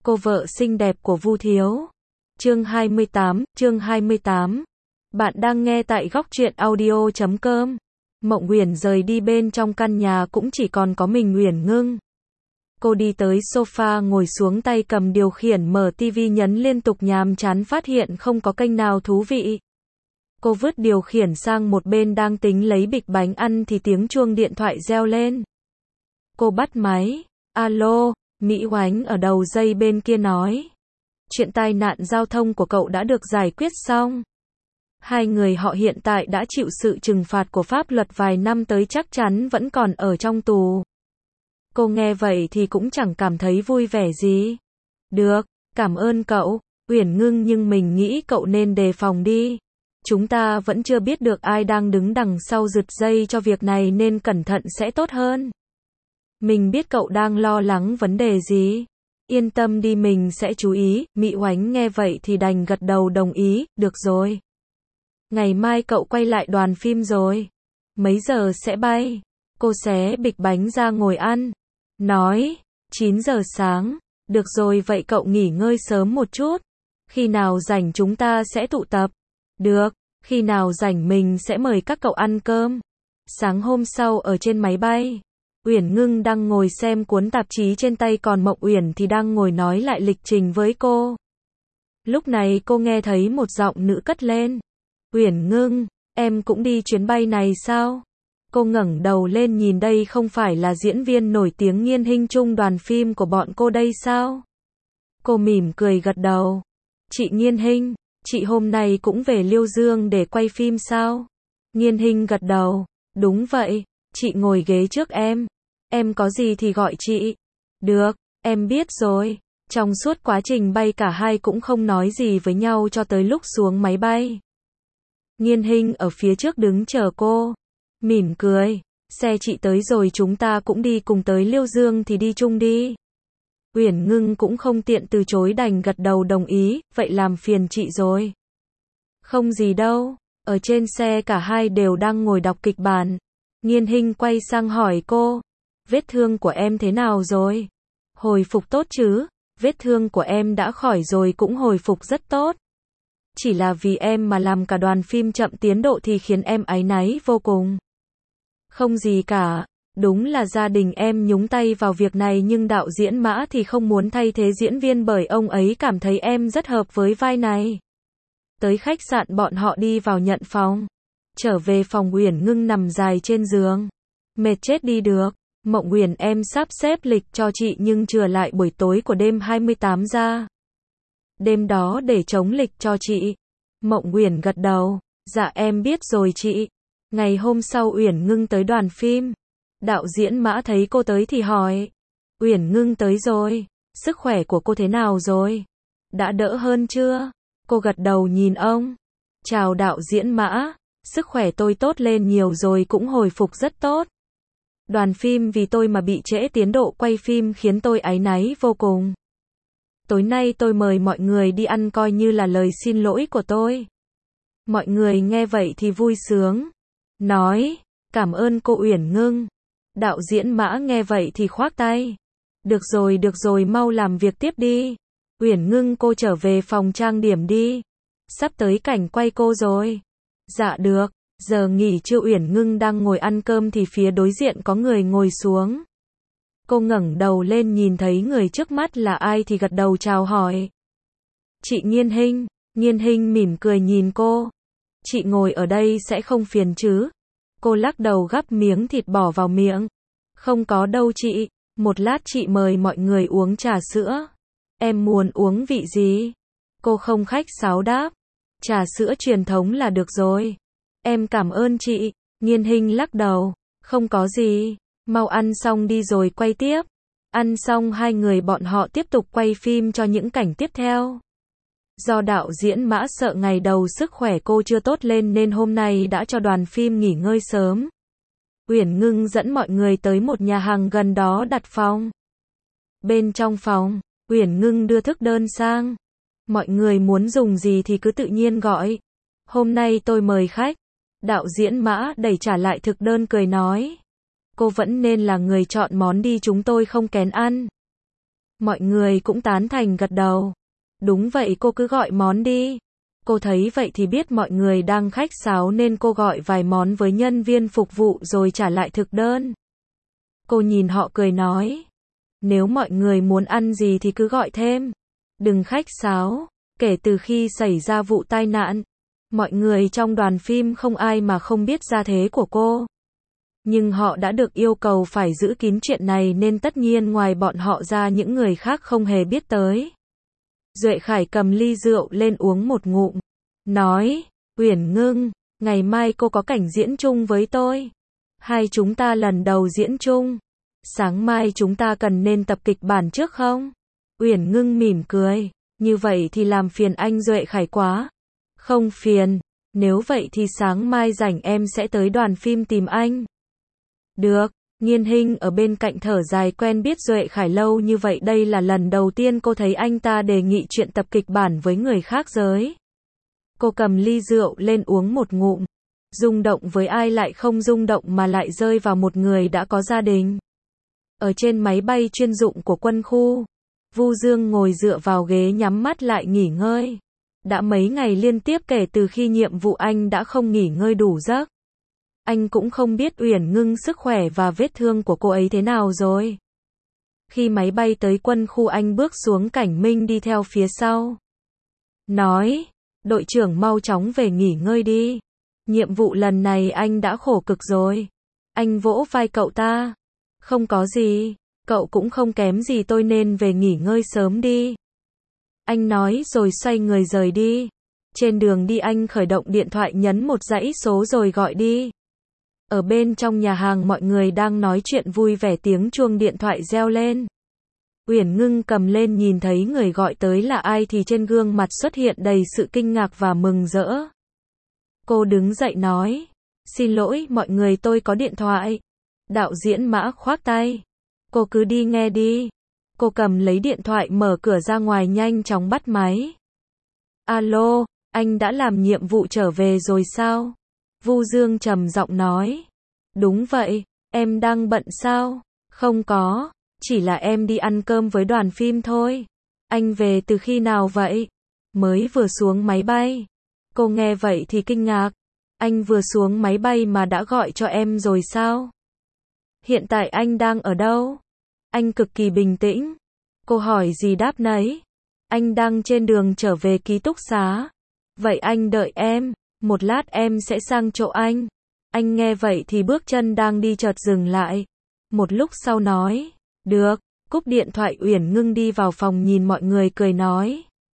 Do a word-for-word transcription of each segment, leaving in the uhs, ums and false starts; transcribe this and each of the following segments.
Cô vợ xinh đẹp của Vu Thiếu. Chương hai mươi tám, chương hai mươi tám. Bạn đang nghe tại góc truyện audio chấm com. Mộng Uyển rời đi, bên trong căn nhà cũng chỉ còn có mình Uyển Ngưng. Cô đi tới sofa ngồi xuống, tay cầm điều khiển mở tivi nhấn liên tục, nhàm chán phát hiện không có kênh nào thú vị. Cô vứt điều khiển sang một bên, đang tính lấy bịch bánh ăn thì tiếng chuông điện thoại reo lên. Cô bắt máy. Alo, Mỹ Oánh ở đầu dây bên kia nói. Chuyện tai nạn giao thông của cậu đã được giải quyết xong. Hai người họ hiện tại đã chịu sự trừng phạt của pháp luật, vài năm tới chắc chắn vẫn còn ở trong tù. Cô nghe vậy thì cũng chẳng cảm thấy vui vẻ gì. Được, cảm ơn cậu, Uyển Ngưng, nhưng mình nghĩ cậu nên đề phòng đi. Chúng ta vẫn chưa biết được ai đang đứng đằng sau giật dây cho việc này, nên cẩn thận sẽ tốt hơn. Mình biết cậu đang lo lắng vấn đề gì. Yên tâm đi, mình sẽ chú ý. Mỹ Oánh nghe vậy thì đành gật đầu đồng ý. Được rồi. Ngày mai cậu quay lại đoàn phim rồi. Mấy giờ sẽ bay? Cô xé bịch bánh ra ngồi ăn. Nói, chín giờ sáng. Được rồi, vậy cậu nghỉ ngơi sớm một chút. Khi nào rảnh chúng ta sẽ tụ tập. Được, khi nào rảnh mình sẽ mời các cậu ăn cơm. Sáng hôm sau ở trên máy bay, Uyển Ngưng đang ngồi xem cuốn tạp chí trên tay, còn Mộng Uyển thì đang ngồi nói lại lịch trình với cô. Lúc này cô nghe thấy một giọng nữ cất lên. Uyển Ngưng, em cũng đi chuyến bay này sao? Cô ngẩng đầu lên nhìn, đây không phải là diễn viên nổi tiếng Nghiên Hinh chung đoàn phim của bọn cô đây sao? Cô mỉm cười gật đầu. Chị Nghiên Hinh, chị hôm nay cũng về Liêu Dương để quay phim sao? Nghiên Hinh gật đầu. Đúng vậy, chị ngồi ghế trước em. Em có gì thì gọi chị. Được, em biết rồi. Trong suốt quá trình bay cả hai cũng không nói gì với nhau cho tới lúc xuống máy bay. Nghiên Hinh ở phía trước đứng chờ cô. Mỉm cười. Xe chị tới rồi, chúng ta cũng đi cùng tới Liêu Dương thì đi chung đi. Uyển Ngưng cũng không tiện từ chối, đành gật đầu đồng ý. Vậy làm phiền chị rồi. Không gì đâu. Ở trên xe cả hai đều đang ngồi đọc kịch bản. Nghiên Hinh quay sang hỏi cô. Vết thương của em thế nào rồi? Hồi phục tốt chứ? Vết thương của em đã khỏi rồi, cũng hồi phục rất tốt. Chỉ là vì em mà làm cả đoàn phim chậm tiến độ thì khiến em áy náy vô cùng. Không gì cả. Đúng là gia đình em nhúng tay vào việc này, nhưng đạo diễn Mã thì không muốn thay thế diễn viên bởi ông ấy cảm thấy em rất hợp với vai này. Tới khách sạn, bọn họ đi vào nhận phòng. Trở về phòng, Uyển Ngưng nằm dài trên giường. Mệt chết đi được. Mộng Uyển, em sắp xếp lịch cho chị nhưng chừa lại buổi tối của đêm hai mươi tám ra. Đêm đó để trống lịch cho chị. Mộng Uyển gật đầu. Dạ em biết rồi chị. Ngày hôm sau Uyển Ngưng tới đoàn phim. Đạo diễn Mã thấy cô tới thì hỏi. Uyển Ngưng tới rồi. Sức khỏe của cô thế nào rồi? Đã đỡ hơn chưa? Cô gật đầu nhìn ông. Chào đạo diễn Mã. Sức khỏe tôi tốt lên nhiều rồi, cũng hồi phục rất tốt. Đoàn phim vì tôi mà bị trễ tiến độ quay phim khiến tôi áy náy vô cùng. Tối nay tôi mời mọi người đi ăn coi như là lời xin lỗi của tôi. Mọi người nghe vậy thì vui sướng. Nói, cảm ơn cô Uyển Ngưng. Đạo diễn Mã nghe vậy thì khoác tay. Được rồi, được rồi, mau làm việc tiếp đi. Uyển Ngưng, cô trở về phòng trang điểm đi. Sắp tới cảnh quay cô rồi. Dạ được. Giờ nghỉ trưa Uyển Ngưng đang ngồi ăn cơm thì phía đối diện có người ngồi xuống. Cô ngẩng đầu lên nhìn thấy người trước mắt là ai thì gật đầu chào hỏi. Chị Nghiên Hinh. Nghiên Hinh mỉm cười nhìn cô. Chị ngồi ở đây sẽ không phiền chứ? Cô lắc đầu gắp miếng thịt bỏ vào miệng. Không có đâu chị. Một lát chị mời mọi người uống trà sữa. Em muốn uống vị gì? Cô không khách sáo đáp. Trà sữa truyền thống là được rồi. Em cảm ơn chị. Nghiên Hinh lắc đầu. Không có gì. Mau ăn xong đi rồi quay tiếp. Ăn xong hai người bọn họ tiếp tục quay phim cho những cảnh tiếp theo. Do đạo diễn Mã sợ ngày đầu sức khỏe cô chưa tốt lên nên hôm nay đã cho đoàn phim nghỉ ngơi sớm. Uyển Ngưng dẫn mọi người tới một nhà hàng gần đó đặt phòng. Bên trong phòng, Uyển Ngưng đưa thức đơn sang. Mọi người muốn dùng gì thì cứ tự nhiên gọi. Hôm nay tôi mời khách. Đạo diễn Mã đẩy trả lại thực đơn cười nói. Cô vẫn nên là người chọn món đi, chúng tôi không kén ăn. Mọi người cũng tán thành gật đầu. Đúng vậy, cô cứ gọi món đi. Cô thấy vậy thì biết mọi người đang khách sáo nên cô gọi vài món với nhân viên phục vụ rồi trả lại thực đơn. Cô nhìn họ cười nói, nếu mọi người muốn ăn gì thì cứ gọi thêm. Đừng khách sáo. Kể từ khi xảy ra vụ tai nạn, mọi người trong đoàn phim không ai mà không biết gia thế của cô. Nhưng họ đã được yêu cầu phải giữ kín chuyện này nên tất nhiên ngoài bọn họ ra những người khác không hề biết tới. Duệ Khải cầm ly rượu lên uống một ngụm. Nói, Uyển Ngưng, ngày mai cô có cảnh diễn chung với tôi. Hai chúng ta lần đầu diễn chung. Sáng mai chúng ta cần nên tập kịch bản trước không? Uyển Ngưng mỉm cười. Như vậy thì làm phiền anh Duệ Khải quá. Không phiền. Nếu vậy thì sáng mai rảnh em sẽ tới đoàn phim tìm anh. Được. Nghiên Hinh ở bên cạnh thở dài, quen biết Duệ Khải lâu như vậy đây là lần đầu tiên cô thấy anh ta đề nghị chuyện tập kịch bản với người khác giới. Cô cầm ly rượu lên uống một ngụm. Rung động với ai lại không rung động mà lại rơi vào một người đã có gia đình. Ở trên máy bay chuyên dụng của quân khu, Vu Dương ngồi dựa vào ghế nhắm mắt lại nghỉ ngơi. Đã mấy ngày liên tiếp kể từ khi nhiệm vụ anh đã không nghỉ ngơi đủ giấc. Anh cũng không biết Uyển Ngưng sức khỏe và vết thương của cô ấy thế nào rồi. Khi máy bay tới quân khu anh bước xuống, Cảnh Minh đi theo phía sau. Nói, đội trưởng mau chóng về nghỉ ngơi đi. Nhiệm vụ lần này anh đã khổ cực rồi. Anh vỗ vai cậu ta. Không có gì, cậu cũng không kém gì tôi nên về nghỉ ngơi sớm đi. Anh nói rồi xoay người rời đi. Trên đường đi anh khởi động điện thoại nhấn một dãy số rồi gọi đi. Ở bên trong nhà hàng mọi người đang nói chuyện vui vẻ, tiếng chuông điện thoại reo lên. Uyển Ngưng cầm lên nhìn thấy người gọi tới là ai thì trên gương mặt xuất hiện đầy sự kinh ngạc và mừng rỡ. Cô đứng dậy nói, xin lỗi mọi người, tôi có điện thoại. Đạo diễn Mã khoác tay. Cô cứ đi nghe đi. Cô cầm lấy điện thoại mở cửa ra ngoài nhanh chóng bắt máy. Alo, anh đã làm nhiệm vụ trở về rồi sao? Vu Dương trầm giọng nói. Đúng vậy, em đang bận sao? Không có, chỉ là em đi ăn cơm với đoàn phim thôi. Anh về từ khi nào vậy? Mới vừa xuống máy bay. Cô nghe vậy thì kinh ngạc. Anh vừa xuống máy bay mà đã gọi cho em rồi sao? Hiện tại anh đang ở đâu? Anh cực kỳ bình tĩnh. Cô hỏi gì đáp nấy. Anh đang trên đường trở về ký túc xá. Vậy anh đợi em, một lát em sẽ sang chỗ anh. Anh nghe vậy thì bước chân đang đi chợt dừng lại. Một lúc sau nói, được, cúp điện thoại. Uyển Ngưng đi vào phòng nhìn mọi người cười nói.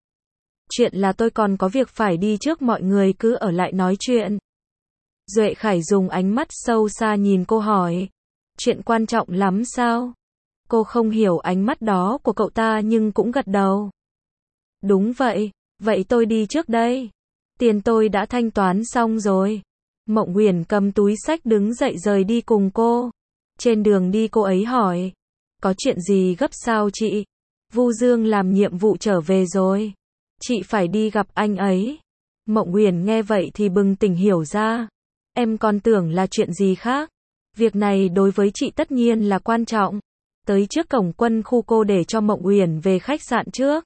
Chuyện là tôi còn có việc phải đi trước, mọi người cứ ở lại nói chuyện. Duệ Khải dùng ánh mắt sâu xa nhìn cô hỏi. Chuyện quan trọng lắm sao? Cô không hiểu ánh mắt đó của cậu ta nhưng cũng gật đầu. Đúng vậy, vậy tôi đi trước đây. Tiền tôi đã thanh toán xong rồi. Mộng Uyển cầm túi xách đứng dậy rời đi cùng cô. Trên đường đi cô ấy hỏi. Có chuyện gì gấp sao chị? Vu Dương làm nhiệm vụ trở về rồi. Chị phải đi gặp anh ấy. Mộng Uyển nghe vậy thì bừng tỉnh hiểu ra. Em còn tưởng là chuyện gì khác. Việc này đối với chị tất nhiên là quan trọng. Tới trước cổng quân khu cô để cho Mộng Uyển về khách sạn trước.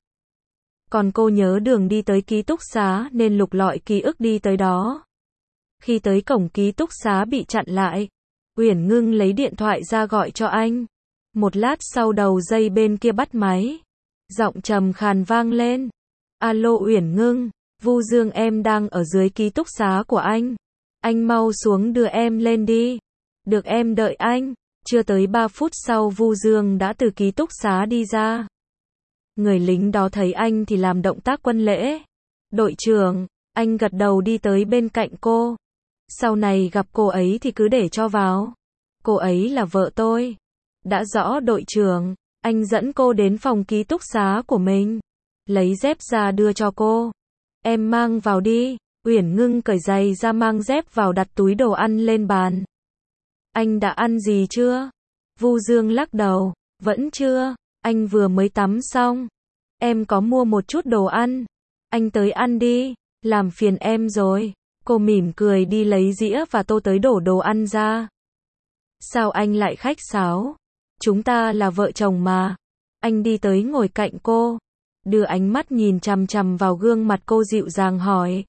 Còn cô nhớ đường đi tới ký túc xá nên lục lọi ký ức đi tới đó. Khi tới cổng ký túc xá bị chặn lại. Uyển Ngưng lấy điện thoại ra gọi cho anh. Một lát sau đầu dây bên kia bắt máy. Giọng trầm khàn vang lên. Alo Uyển Ngưng, Vu Dương em đang ở dưới ký túc xá của anh. Anh mau xuống đưa em lên đi. Được, em đợi anh. Chưa tới ba phút sau Vu Dương đã từ ký túc xá đi ra. Người lính đó thấy anh thì làm động tác quân lễ. Đội trưởng, anh gật đầu đi tới bên cạnh cô. Sau này gặp cô ấy thì cứ để cho vào. Cô ấy là vợ tôi. Đã rõ đội trưởng, anh dẫn cô đến phòng ký túc xá của mình. Lấy dép ra đưa cho cô. Em mang vào đi. Uyển Ngưng cởi giày ra mang dép vào, đặt túi đồ ăn lên bàn. Anh đã ăn gì chưa? Vu Dương lắc đầu. Vẫn chưa, anh vừa mới tắm xong. Em có mua một chút đồ ăn. Anh tới ăn đi, làm phiền em rồi. Cô mỉm cười đi lấy dĩa và tô tới đổ đồ ăn ra. Sao anh lại khách sáo? Chúng ta là vợ chồng mà. Anh đi tới ngồi cạnh cô, đưa ánh mắt nhìn chằm chằm vào gương mặt cô dịu dàng hỏi.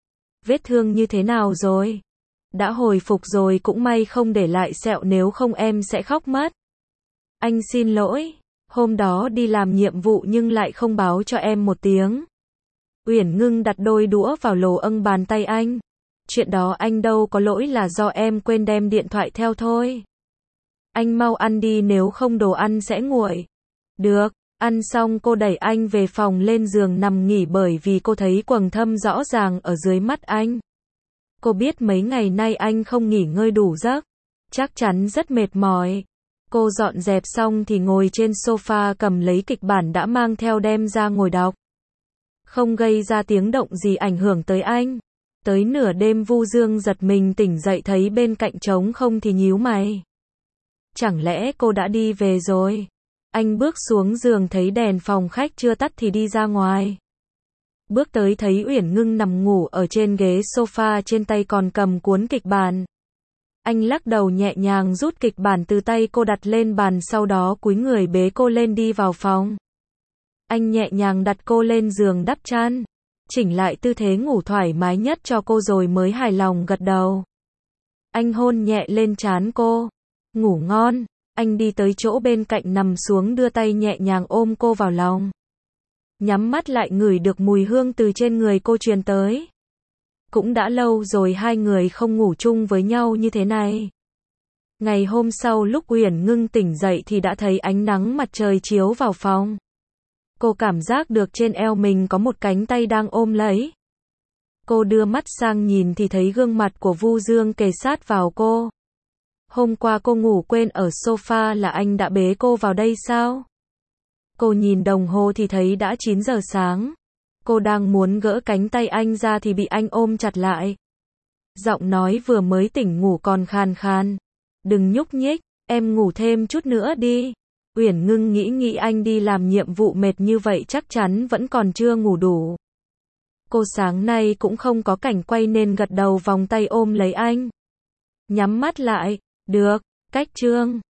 Vết thương như thế nào rồi? Đã hồi phục rồi, cũng may không để lại sẹo, nếu không em sẽ khóc mất. Anh xin lỗi, hôm đó đi làm nhiệm vụ nhưng lại không báo cho em một tiếng. Uyển Ngưng đặt đôi đũa vào lồ âng bàn tay anh. Chuyện đó anh đâu có lỗi, là do em quên đem điện thoại theo thôi. Anh mau ăn đi, nếu không đồ ăn sẽ nguội. Được, ăn xong cô đẩy anh về phòng, lên giường nằm nghỉ, bởi vì cô thấy quầng thâm rõ ràng ở dưới mắt anh. Cô biết mấy ngày nay anh không nghỉ ngơi đủ giấc, chắc chắn rất mệt mỏi. Cô dọn dẹp xong thì ngồi trên sofa, cầm lấy kịch bản đã mang theo đem ra ngồi đọc. Không gây ra tiếng động gì ảnh hưởng tới anh. Tới nửa đêm Vu Dương giật mình tỉnh dậy, thấy bên cạnh trống không thì nhíu mày. Chẳng lẽ cô đã đi về rồi? Anh bước xuống giường thấy đèn phòng khách chưa tắt thì đi ra ngoài. Bước tới thấy Uyển Ngưng nằm ngủ ở trên ghế sofa, trên tay còn cầm cuốn kịch bản. Anh lắc đầu nhẹ nhàng rút kịch bản từ tay cô đặt lên bàn, sau đó cúi người bế cô lên đi vào phòng. Anh nhẹ nhàng đặt cô lên giường, đắp chăn, chỉnh lại tư thế ngủ thoải mái nhất cho cô rồi mới hài lòng gật đầu. Anh hôn nhẹ lên trán cô. Ngủ ngon. Anh đi tới chỗ bên cạnh nằm xuống, đưa tay nhẹ nhàng ôm cô vào lòng. Nhắm mắt lại ngửi được mùi hương từ trên người cô truyền tới. Cũng đã lâu rồi hai người không ngủ chung với nhau như thế này. Ngày hôm sau lúc Uyển Ngưng tỉnh dậy thì đã thấy ánh nắng mặt trời chiếu vào phòng. Cô cảm giác được trên eo mình có một cánh tay đang ôm lấy. Cô đưa mắt sang nhìn thì thấy gương mặt của Vu Dương kề sát vào cô. Hôm qua cô ngủ quên ở sofa, là anh đã bế cô vào đây sao? Cô nhìn đồng hồ thì thấy đã chín giờ sáng. Cô đang muốn gỡ cánh tay anh ra thì bị anh ôm chặt lại. Giọng nói vừa mới tỉnh ngủ còn khàn khàn. Đừng nhúc nhích, em ngủ thêm chút nữa đi. Uyển Ngưng nghĩ nghĩ anh đi làm nhiệm vụ mệt như vậy chắc chắn vẫn còn chưa ngủ đủ. Cô sáng nay cũng không có cảnh quay nên gật đầu, vòng tay ôm lấy anh. Nhắm mắt lại. Được, cách chương.